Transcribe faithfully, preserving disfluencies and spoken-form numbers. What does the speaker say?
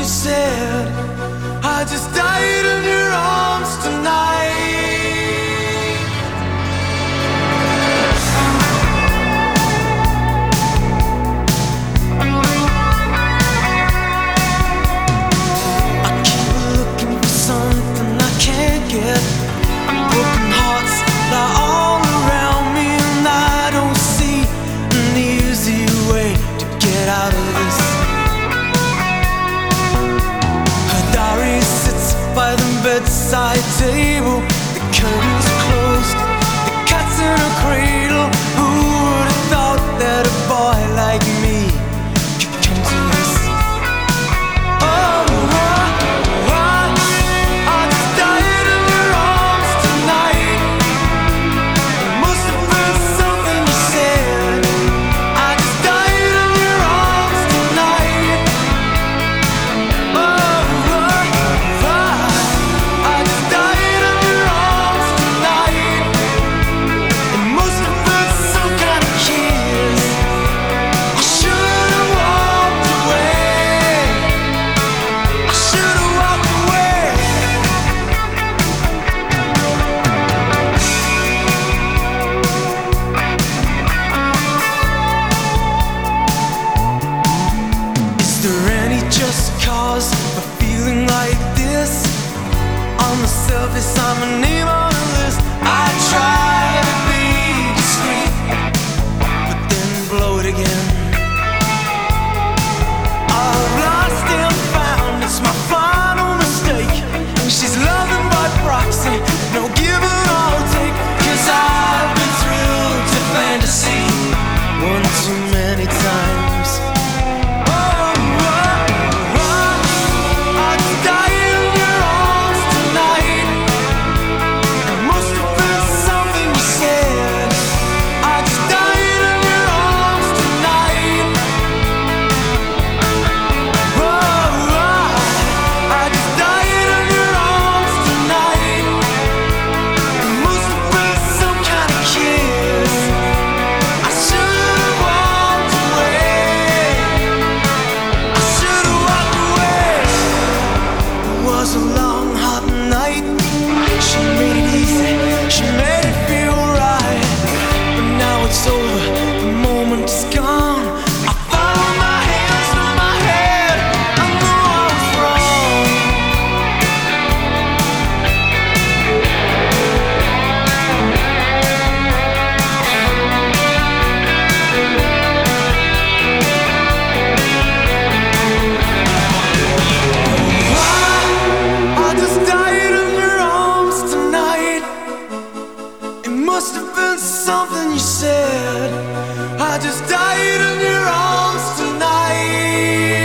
you said. I just died in your arms tonight. I keep looking for something I can't get. Broken hearts lie all around me, and I don't see an easy way to get out of this. Her diary sits by the bedside table. The curtains closed, the cat's in a cradle. Who would have thought that a boy like me could come to this? Oh, oh, oh, I just died in your arms tonight. It must have been something you said. I just died in your arms tonight. Oh, oh, oh, I just died in your arms tonight. It must have been some kind of kiss. I should have walked away. I should have walked away. Is there any just cause for feeling like this? On the surface, I'm a name on a list. I try to be discreet, but then blow it again. I've lost and found, it's my final mistake. She's loving by proxy, no give and I'll take. Cause I've been thrilled to fantasy one too many times. Oh, oh, oh, I just died in your arms tonight. It must have been something you said. I just died in your arms tonight. Oh, oh, I just died in your arms tonight. It must have been some kind of kiss. I should have walked away. I should have walked away. It was a long, hot night. She made it easy, she made it feel right. But now it's over, the moment is gone. I follow my hands through my head. I know I was wrong. I just died in your arms tonight. It must have been something you said. I just died in your arms tonight.